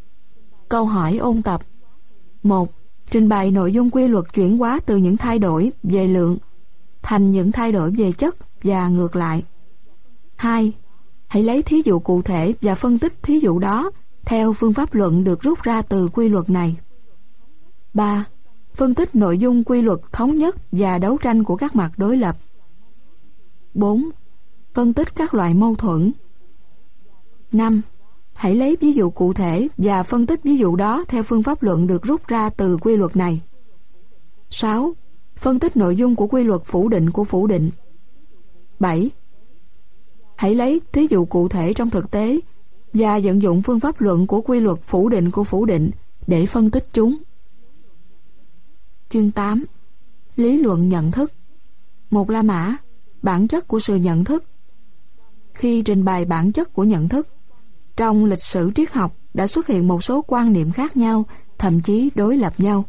Câu hỏi ôn tập. 1. Trình bày nội dung quy luật chuyển hóa từ những thay đổi về lượng thành những thay đổi về chất và ngược lại. 2. Hãy lấy thí dụ cụ thể và phân tích thí dụ đó theo phương pháp luận được rút ra từ quy luật này. 3. Phân tích nội dung quy luật thống nhất và đấu tranh của các mặt đối lập. 4. Phân tích các loại mâu thuẫn. 5. Hãy lấy ví dụ cụ thể và phân tích ví dụ đó theo phương pháp luận được rút ra từ quy luật này. 6. Phân tích nội dung của quy luật phủ định của phủ định. 7. Hãy lấy thí dụ cụ thể trong thực tế và vận dụng phương pháp luận của quy luật phủ định của phủ định để phân tích chúng. Chương 8. Lý luận nhận thức. Một La Mã, bản chất của sự nhận thức. Khi trình bày bản chất của nhận thức, trong lịch sử triết học đã xuất hiện một số quan niệm khác nhau, thậm chí đối lập nhau.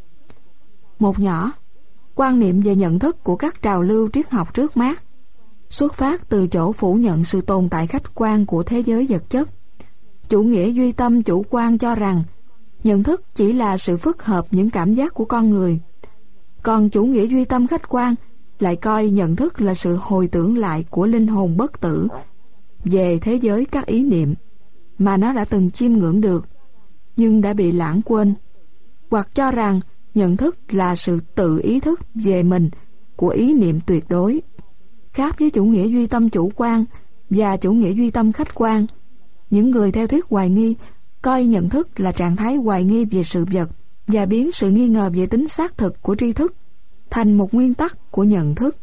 Một nhỏ, quan niệm về nhận thức của các trào lưu triết học trước Mác xuất phát từ chỗ phủ nhận sự tồn tại khách quan của thế giới vật chất. Chủ nghĩa duy tâm chủ quan cho rằng nhận thức chỉ là sự phức hợp những cảm giác của con người. Còn chủ nghĩa duy tâm khách quan lại coi nhận thức là sự hồi tưởng lại của linh hồn bất tử về thế giới các ý niệm mà nó đã từng chiêm ngưỡng được nhưng đã bị lãng quên, hoặc cho rằng nhận thức là sự tự ý thức về mình của ý niệm tuyệt đối. Khác với chủ nghĩa duy tâm chủ quan và chủ nghĩa duy tâm khách quan, những người theo thuyết hoài nghi coi nhận thức là trạng thái hoài nghi về sự vật và biến sự nghi ngờ về tính xác thực của tri thức thành một nguyên tắc của nhận thức.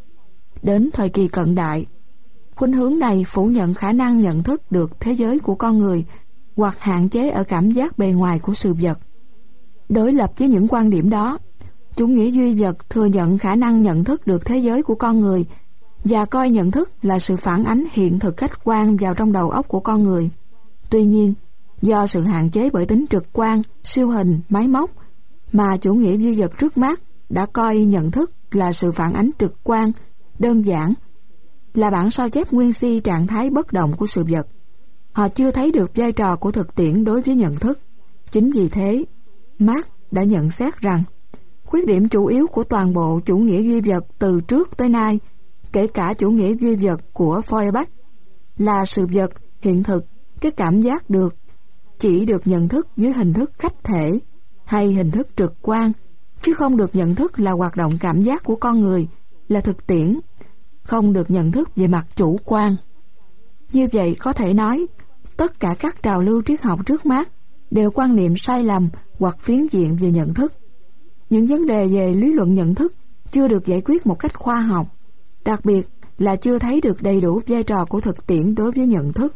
Đến thời kỳ cận đại, khuynh hướng này phủ nhận khả năng nhận thức được thế giới của con người hoặc hạn chế ở cảm giác bề ngoài của sự vật. Đối lập với những quan điểm đó, chủ nghĩa duy vật thừa nhận khả năng nhận thức được thế giới của con người và coi nhận thức là sự phản ánh hiện thực khách quan vào trong đầu óc của con người. Tuy nhiên, do sự hạn chế bởi tính trực quan, siêu hình, máy móc, mà chủ nghĩa duy vật trước Mác đã coi nhận thức là sự phản ánh trực quan, đơn giản, là bản sao chép nguyên si trạng thái bất động của sự vật. Họ chưa thấy được vai trò của thực tiễn đối với nhận thức. Chính vì thế, Mác đã nhận xét rằng khuyết điểm chủ yếu của toàn bộ chủ nghĩa duy vật từ trước tới nay, kể cả chủ nghĩa duy vật của Feuerbach, là sự vật, hiện thực, cái cảm giác được, chỉ được nhận thức dưới hình thức khách thể hay hình thức trực quan, chứ không được nhận thức là hoạt động cảm giác của con người, là thực tiễn, không được nhận thức về mặt chủ quan. Như vậy có thể nói, tất cả các trào lưu triết học trước Mác đều quan niệm sai lầm hoặc phiến diện về nhận thức. Những vấn đề về lý luận nhận thức chưa được giải quyết một cách khoa học, đặc biệt là chưa thấy được đầy đủ vai trò của thực tiễn đối với nhận thức.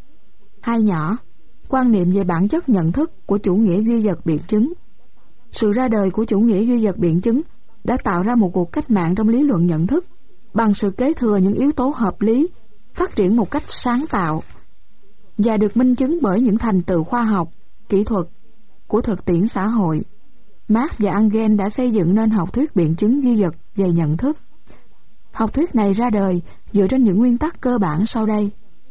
Hai nhỏ, quan niệm về bản chất nhận thức của chủ nghĩa duy vật biện chứng. Sự ra đời của chủ nghĩa duy vật biện chứng đã tạo ra một cuộc cách mạng trong lý luận nhận thức bằng sự kế thừa những yếu tố hợp lý, phát triển một cách sáng tạo và được minh chứng bởi những thành tựu khoa học, kỹ thuật của thực tiễn xã hội. Marx và Engels đã xây dựng nên học thuyết biện chứng duy vật về nhận thức. Học thuyết này ra đời dựa trên những nguyên tắc cơ bản sau đây.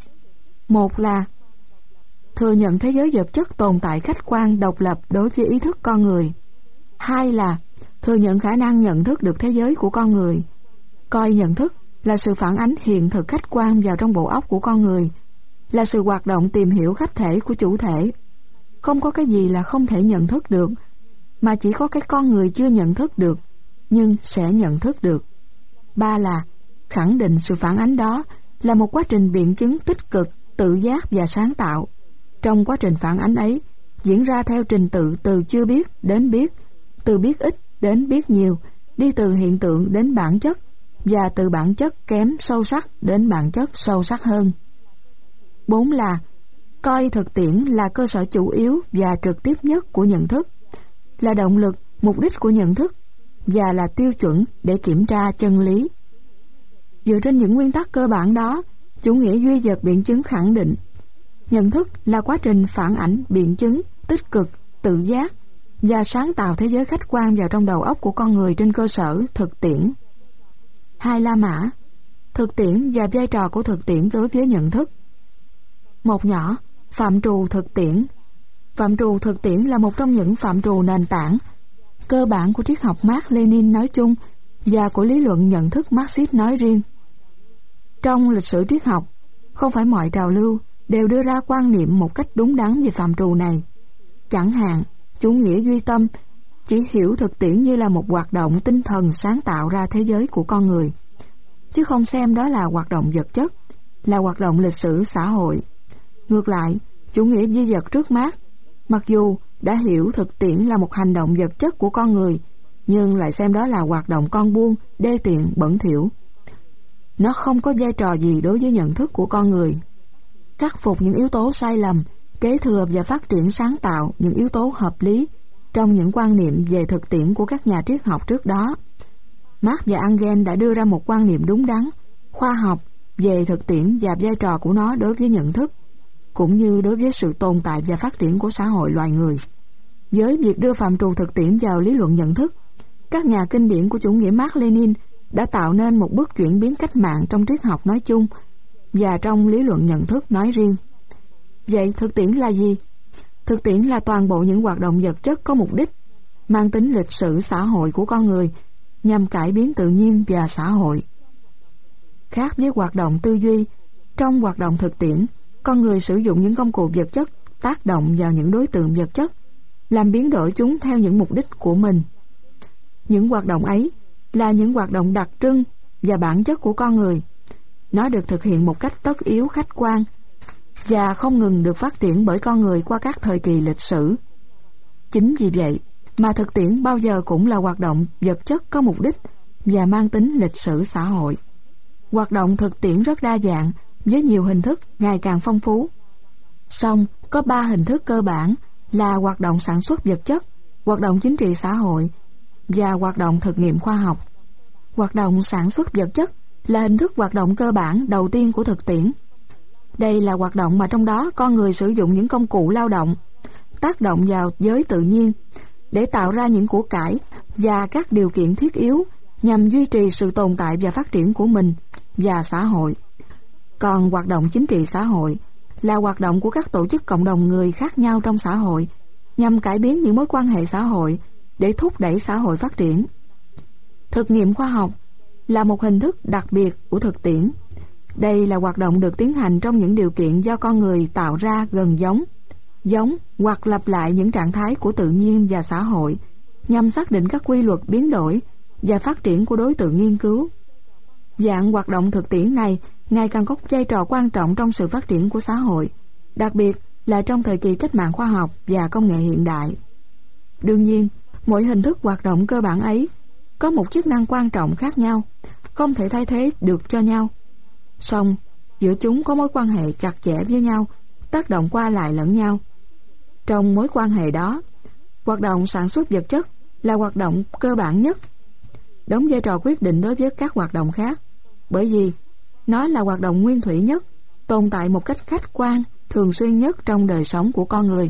Một là thừa nhận thế giới vật chất tồn tại khách quan độc lập đối với ý thức con người. Hai là thừa nhận khả năng nhận thức được thế giới của con người, coi nhận thức là sự phản ánh hiện thực khách quan vào trong bộ óc của con người, là sự hoạt động tìm hiểu khách thể của chủ thể. Không có cái gì là không thể nhận thức được, mà chỉ có cái con người chưa nhận thức được, nhưng sẽ nhận thức được. Ba là khẳng định sự phản ánh đó là một quá trình biện chứng tích cực, tự giác và sáng tạo. Trong quá trình phản ánh ấy diễn ra theo trình tự từ chưa biết đến biết, từ biết ít đến biết nhiều, đi từ hiện tượng đến bản chất, và từ bản chất kém sâu sắc đến bản chất sâu sắc hơn. 4 là coi thực tiễn là cơ sở chủ yếu và trực tiếp nhất của nhận thức, là động lực, mục đích của nhận thức và là tiêu chuẩn để kiểm tra chân lý. Dựa trên những nguyên tắc cơ bản đó, chủ nghĩa duy vật biện chứng khẳng định nhận thức là quá trình phản ảnh biện chứng tích cực, tự giác và sáng tạo thế giới khách quan vào trong đầu óc của con người trên cơ sở thực tiễn. Hai La Mã, thực tiễn và vai trò của thực tiễn đối với nhận thức. Một nhỏ, phạm trù thực tiễn. Phạm trù thực tiễn là một trong những phạm trù nền tảng cơ bản của triết học Mác Lênin nói chung và của lý luận nhận thức Marxist nói riêng. Trong lịch sử triết học, không phải mọi trào lưu đều đưa ra quan niệm một cách đúng đắn về phạm trù này. Chẳng hạn, chủ nghĩa duy tâm chỉ hiểu thực tiễn như là một hoạt động tinh thần sáng tạo ra thế giới của con người, chứ không xem đó là hoạt động vật chất, là hoạt động lịch sử xã hội. Ngược lại, chủ nghĩa duy vật trước Mác, mặc dù đã hiểu thực tiễn là một hành động vật chất của con người, nhưng lại xem đó là hoạt động con buôn, đê tiện, bẩn thỉu. Nó không có vai trò gì đối với nhận thức của con người. Khắc phục những yếu tố sai lầm, kế thừa và phát triển sáng tạo những yếu tố hợp lý trong những quan niệm về thực tiễn của các nhà triết học trước đó. Marx và Engels đã đưa ra một quan niệm đúng đắn, khoa học về thực tiễn và vai trò của nó đối với nhận thức, cũng như đối với sự tồn tại và phát triển của xã hội loài người. Với việc đưa phạm trù thực tiễn vào lý luận nhận thức, các nhà kinh điển của chủ nghĩa Mác-Lênin đã tạo nên một bước chuyển biến cách mạng trong triết học nói chung và trong lý luận nhận thức nói riêng. Vậy thực tiễn là gì? Thực tiễn là toàn bộ những hoạt động vật chất có mục đích, mang tính lịch sử xã hội của con người nhằm cải biến tự nhiên và xã hội. Khác với hoạt động tư duy, trong hoạt động thực tiễn, con người sử dụng những công cụ vật chất tác động vào những đối tượng vật chất, làm biến đổi chúng theo những mục đích của mình. Những hoạt động ấy là những hoạt động đặc trưng và bản chất của con người. Nó được thực hiện một cách tất yếu khách quan và không ngừng được phát triển bởi con người qua các thời kỳ lịch sử. Chính vì vậy mà thực tiễn bao giờ cũng là hoạt động vật chất có mục đích và mang tính lịch sử xã hội. Hoạt động thực tiễn rất đa dạng với nhiều hình thức ngày càng phong phú. Song có 3 hình thức cơ bản là hoạt động sản xuất vật chất, hoạt động chính trị xã hội và hoạt động thực nghiệm khoa học. Hoạt động sản xuất vật chất là hình thức hoạt động cơ bản đầu tiên của thực tiễn. Đây là hoạt động mà trong đó con người sử dụng những công cụ lao động, tác động vào giới tự nhiên để tạo ra những của cải và các điều kiện thiết yếu nhằm duy trì sự tồn tại và phát triển của mình và xã hội. Còn hoạt động chính trị xã hội là hoạt động của các tổ chức cộng đồng người khác nhau trong xã hội nhằm cải biến những mối quan hệ xã hội để thúc đẩy xã hội phát triển. Thực nghiệm khoa học là một hình thức đặc biệt của thực tiễn. Đây là hoạt động được tiến hành trong những điều kiện do con người tạo ra gần giống hoặc lặp lại những trạng thái của tự nhiên và xã hội nhằm xác định các quy luật biến đổi và phát triển của đối tượng nghiên cứu. Dạng hoạt động thực tiễn này ngày càng có vai trò quan trọng trong sự phát triển của xã hội, đặc biệt là trong thời kỳ cách mạng khoa học và công nghệ hiện đại. Đương nhiên, mỗi hình thức hoạt động cơ bản ấy có một chức năng quan trọng khác nhau, không thể thay thế được cho nhau. Song, giữa chúng có mối quan hệ chặt chẽ với nhau, tác động qua lại lẫn nhau. Trong mối quan hệ đó, hoạt động sản xuất vật chất là hoạt động cơ bản nhất, đóng vai trò quyết định đối với các hoạt động khác, bởi vì nó là hoạt động nguyên thủy nhất, tồn tại một cách khách quan, thường xuyên nhất trong đời sống của con người.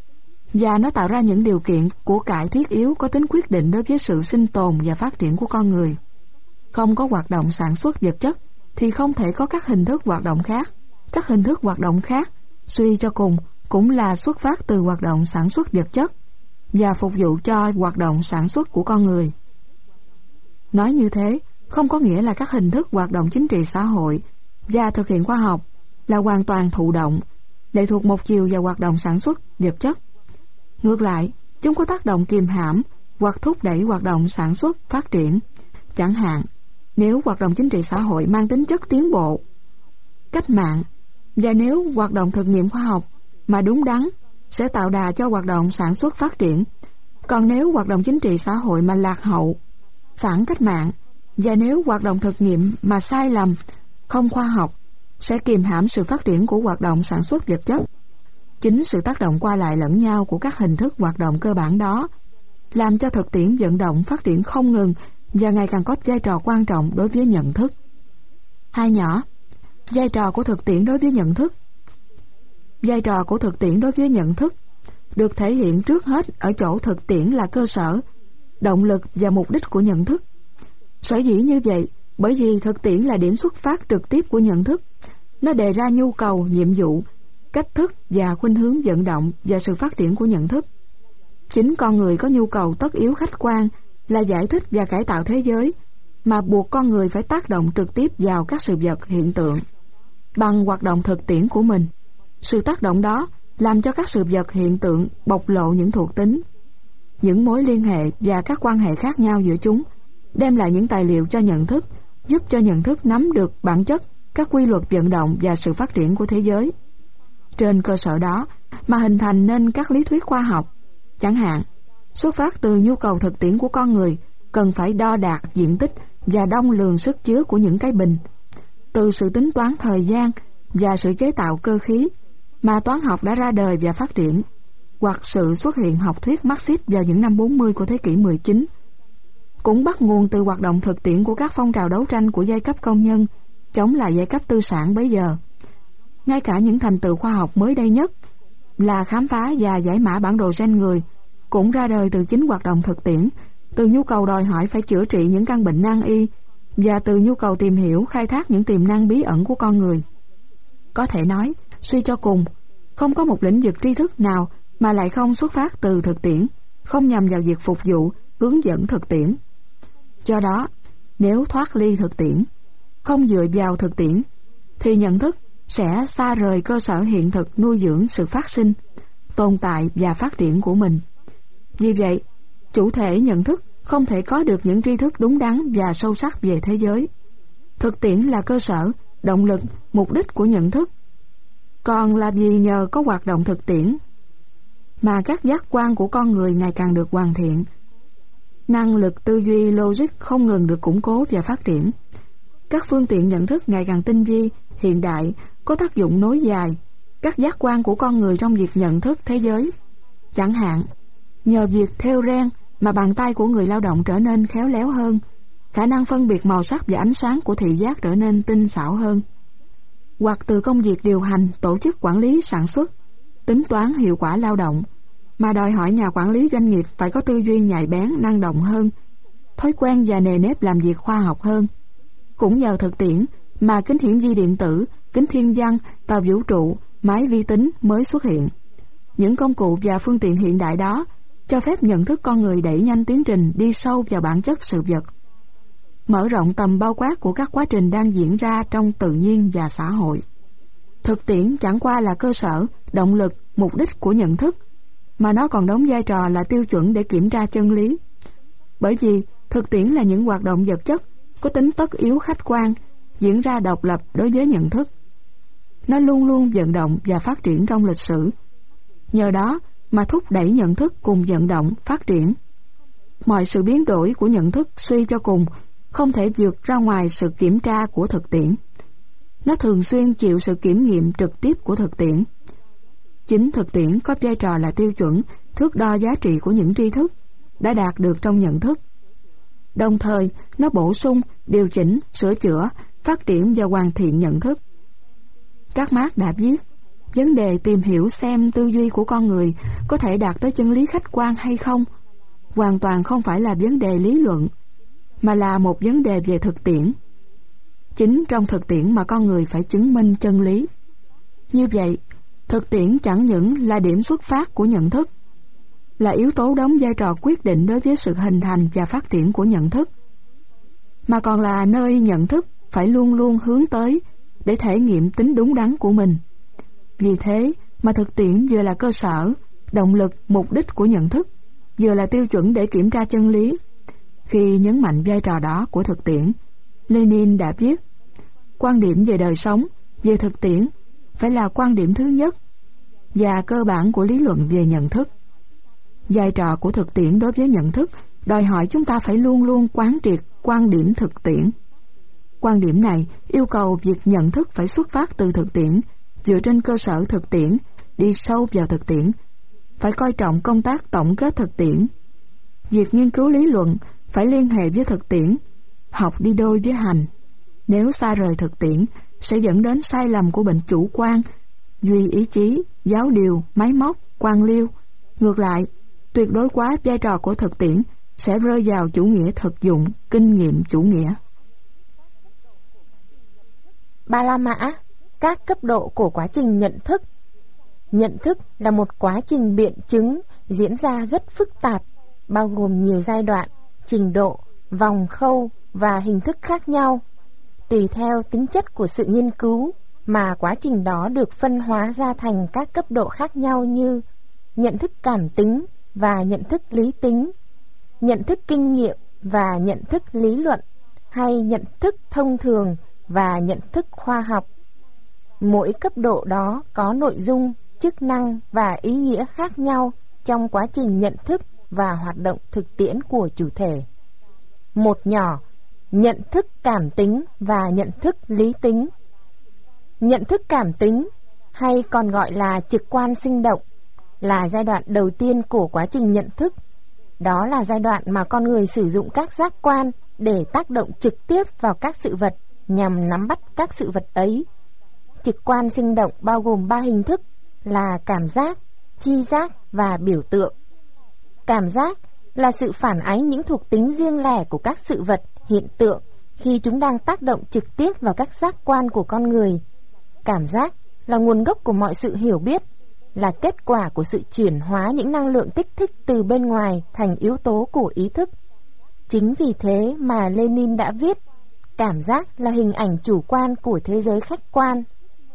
Và nó tạo ra những điều kiện của cải thiết yếu có tính quyết định đối với sự sinh tồn và phát triển của con người. Không có hoạt động sản xuất vật chất thì không thể có các hình thức hoạt động khác. Các hình thức hoạt động khác, suy cho cùng, cũng là xuất phát từ hoạt động sản xuất vật chất và phục vụ cho hoạt động sản xuất của con người. Nói như thế, không có nghĩa là các hình thức hoạt động chính trị xã hội và thực hiện khoa học là hoàn toàn thụ động, lệ thuộc một chiều vào hoạt động sản xuất vật chất. Ngược lại, chúng có tác động kiềm hãm hoặc thúc đẩy hoạt động sản xuất phát triển. Chẳng hạn, nếu hoạt động chính trị xã hội mang tính chất tiến bộ, cách mạng, và nếu hoạt động thực nghiệm khoa học mà đúng đắn sẽ tạo đà cho hoạt động sản xuất phát triển. Còn nếu hoạt động chính trị xã hội mà lạc hậu, phản cách mạng, và nếu hoạt động thực nghiệm mà sai lầm, không khoa học, sẽ kiềm hãm sự phát triển của hoạt động sản xuất vật chất. Chính sự tác động qua lại lẫn nhau của các hình thức hoạt động cơ bản đó làm cho thực tiễn vận động phát triển không ngừng và ngày càng có vai trò quan trọng đối với nhận thức. Hai nhỏ, vai trò của thực tiễn đối với nhận thức. Vai trò của thực tiễn đối với nhận thức được thể hiện trước hết ở chỗ thực tiễn là cơ sở, động lực và mục đích của nhận thức. Sở dĩ như vậy bởi vì thực tiễn là điểm xuất phát trực tiếp của nhận thức. Nó đề ra nhu cầu, nhiệm vụ, cách thức và khuynh hướng vận động và sự phát triển của nhận thức. Chính con người có nhu cầu tất yếu khách quan là giải thích và cải tạo thế giới, mà buộc con người phải tác động trực tiếp vào các sự vật hiện tượng bằng hoạt động thực tiễn của mình. Sự tác động đó làm cho các sự vật hiện tượng bộc lộ những thuộc tính, những mối liên hệ và các quan hệ khác nhau giữa chúng, đem lại những tài liệu cho nhận thức, giúp cho nhận thức nắm được bản chất, các quy luật vận động và sự phát triển của thế giới. Trên cơ sở đó mà hình thành nên các lý thuyết khoa học. Chẳng hạn, xuất phát từ nhu cầu thực tiễn của con người, cần phải đo đạc diện tích và đong lường sức chứa của những cái bình. Từ sự tính toán thời gian và sự chế tạo cơ khí mà toán học đã ra đời và phát triển, hoặc sự xuất hiện học thuyết Marxist vào những năm 40 của thế kỷ 19, cũng bắt nguồn từ hoạt động thực tiễn của các phong trào đấu tranh của giai cấp công nhân chống lại giai cấp tư sản bấy giờ. Ngay cả những thành tựu khoa học mới đây nhất là khám phá và giải mã bản đồ gen người cũng ra đời từ chính hoạt động thực tiễn, từ nhu cầu đòi hỏi phải chữa trị những căn bệnh nan y và từ nhu cầu tìm hiểu, khai thác những tiềm năng bí ẩn của con người. Có thể nói, suy cho cùng, không có một lĩnh vực tri thức nào mà lại không xuất phát từ thực tiễn, không nhằm vào việc phục vụ, hướng dẫn thực tiễn. Do đó, nếu thoát ly thực tiễn, không dựa vào thực tiễn, thì nhận thức sẽ xa rời cơ sở hiện thực nuôi dưỡng sự phát sinh, tồn tại và phát triển của mình. Vì vậy, chủ thể nhận thức không thể có được những tri thức đúng đắn và sâu sắc về thế giới. Thực tiễn là cơ sở, động lực, mục đích của nhận thức. Còn là vì nhờ có hoạt động thực tiễn mà các giác quan của con người ngày càng được hoàn thiện. Năng lực tư duy logic không ngừng được củng cố và phát triển. Các phương tiện nhận thức ngày càng tinh vi, hiện đại, có tác dụng nối dài các giác quan của con người trong việc nhận thức thế giới. Chẳng hạn, nhờ việc thêu ren mà bàn tay của người lao động trở nên khéo léo hơn, khả năng phân biệt màu sắc và ánh sáng của thị giác trở nên tinh xảo hơn. Hoặc từ công việc điều hành, tổ chức quản lý sản xuất, tính toán hiệu quả lao động, mà đòi hỏi nhà quản lý doanh nghiệp phải có tư duy nhạy bén, năng động hơn, thói quen và nề nếp làm việc khoa học hơn. Cũng nhờ thực tiễn mà kính hiển vi điện tử, kính thiên văn, tàu vũ trụ, máy vi tính mới xuất hiện. Những công cụ và phương tiện hiện đại đó cho phép nhận thức con người đẩy nhanh tiến trình đi sâu vào bản chất sự vật, mở rộng tầm bao quát của các quá trình đang diễn ra trong tự nhiên và xã hội. Thực tiễn chẳng qua là cơ sở, động lực, mục đích của nhận thức, mà nó còn đóng vai trò là tiêu chuẩn để kiểm tra chân lý. Bởi vì thực tiễn là những hoạt động vật chất có tính tất yếu khách quan, diễn ra độc lập đối với nhận thức. Nó luôn luôn vận động và phát triển trong lịch sử. Nhờ đó mà thúc đẩy nhận thức cùng vận động, phát triển. Mọi sự biến đổi của nhận thức suy cho cùng không thể vượt ra ngoài sự kiểm tra của thực tiễn. Nó thường xuyên chịu sự kiểm nghiệm trực tiếp của thực tiễn. Chính thực tiễn có vai trò là tiêu chuẩn, thước đo giá trị của những tri thức đã đạt được trong nhận thức. Đồng thời, nó bổ sung, điều chỉnh, sửa chữa, phát triển và hoàn thiện nhận thức. Các Marx đã viết, vấn đề tìm hiểu xem tư duy của con người có thể đạt tới chân lý khách quan hay không hoàn toàn không phải là vấn đề lý luận, mà là một vấn đề về thực tiễn. Chính trong thực tiễn mà con người phải chứng minh chân lý. Như vậy, thực tiễn chẳng những là điểm xuất phát của nhận thức, là yếu tố đóng vai trò quyết định đối với sự hình thành và phát triển của nhận thức, mà còn là nơi nhận thức phải luôn luôn hướng tới để thể nghiệm tính đúng đắn của mình. Vì thế mà thực tiễn vừa là cơ sở, động lực, mục đích của nhận thức, vừa là tiêu chuẩn để kiểm tra chân lý. Khi nhấn mạnh vai trò đó của thực tiễn, Lenin đã viết, quan điểm về đời sống, về thực tiễn phải là quan điểm thứ nhất và cơ bản của lý luận về nhận thức. Vai trò của thực tiễn đối với nhận thức đòi hỏi chúng ta phải luôn luôn quán triệt quan điểm thực tiễn. Quan điểm này yêu cầu việc nhận thức phải xuất phát từ thực tiễn, dựa trên cơ sở thực tiễn, đi sâu vào thực tiễn, phải coi trọng công tác tổng kết thực tiễn. Việc nghiên cứu lý luận phải liên hệ với thực tiễn, học đi đôi với hành. Nếu xa rời thực tiễn, sẽ dẫn đến sai lầm của bệnh chủ quan, duy ý chí, giáo điều, máy móc, quan liêu. Ngược lại, tuyệt đối quá vai trò của thực tiễn sẽ rơi vào chủ nghĩa thực dụng, kinh nghiệm chủ nghĩa. Ba La Mã, các cấp độ của quá trình nhận thức. Nhận thức là một quá trình biện chứng diễn ra rất phức tạp, bao gồm nhiều giai đoạn, trình độ, vòng khâu và hình thức khác nhau. Tùy theo tính chất của sự nghiên cứu mà quá trình đó được phân hóa ra thành các cấp độ khác nhau như nhận thức cảm tính và nhận thức lý tính, nhận thức kinh nghiệm và nhận thức lý luận, hay nhận thức thông thường và nhận thức khoa học. Mỗi cấp độ đó có nội dung, chức năng và ý nghĩa khác nhau trong quá trình nhận thức và hoạt động thực tiễn của chủ thể. Một nhỏ, nhận thức cảm tính và nhận thức lý tính. Nhận thức cảm tính, hay còn gọi là trực quan sinh động, là giai đoạn đầu tiên của quá trình nhận thức. Đó là giai đoạn mà con người sử dụng các giác quan để tác động trực tiếp vào các sự vật nhằm nắm bắt các sự vật ấy. Trực quan sinh động bao gồm 3 hình thức là cảm giác, tri giác và biểu tượng. Cảm giác là sự phản ánh những thuộc tính riêng lẻ của các sự vật, hiện tượng khi chúng đang tác động trực tiếp vào các giác quan của con người. Cảm giác là nguồn gốc của mọi sự hiểu biết, là kết quả của sự chuyển hóa những năng lượng kích thích từ bên ngoài thành yếu tố của ý thức. Chính vì thế mà Lenin đã viết, cảm giác là hình ảnh chủ quan của thế giới khách quan.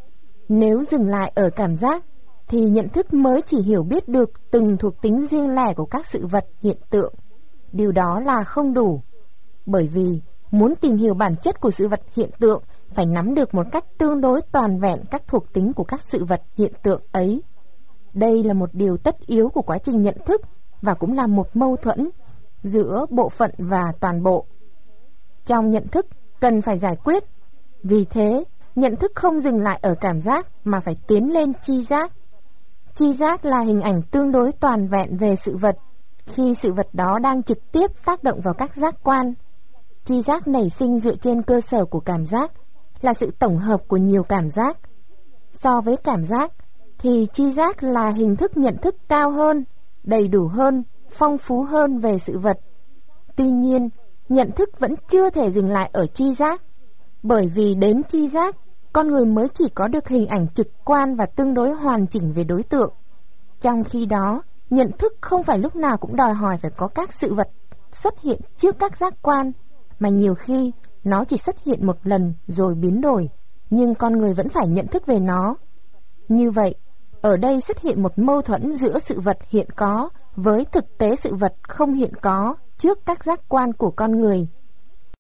Nếu dừng lại ở cảm giác, thì nhận thức mới chỉ hiểu biết được từng thuộc tính riêng lẻ của các sự vật, hiện tượng. Điều đó là không đủ, bởi vì muốn tìm hiểu bản chất của sự vật, hiện tượng phải nắm được một cách tương đối toàn vẹn các thuộc tính của các sự vật, hiện tượng ấy. Đây là một điều tất yếu của quá trình nhận thức và cũng là một mâu thuẫn giữa bộ phận và toàn bộ. Trong nhận thức cần phải giải quyết. Vì thế, nhận thức không dừng lại ở cảm giác mà phải tiến lên tri giác. Tri giác là hình ảnh tương đối toàn vẹn về sự vật khi sự vật đó đang trực tiếp tác động vào các giác quan. Tri giác nảy sinh dựa trên cơ sở của cảm giác, là sự tổng hợp của nhiều cảm giác. So với cảm giác thì tri giác là hình thức nhận thức cao hơn, đầy đủ hơn, phong phú hơn về sự vật. Tuy nhiên, nhận thức vẫn chưa thể dừng lại ở tri giác, bởi vì đến tri giác, con người mới chỉ có được hình ảnh trực quan và tương đối hoàn chỉnh về đối tượng. Trong khi đó, nhận thức không phải lúc nào cũng đòi hỏi phải có các sự vật xuất hiện trước các giác quan, mà nhiều khi nó chỉ xuất hiện một lần rồi biến đổi, nhưng con người vẫn phải nhận thức về nó. Như vậy, ở đây xuất hiện một mâu thuẫn giữa sự vật hiện có với thực tế sự vật không hiện có trước các giác quan của con người.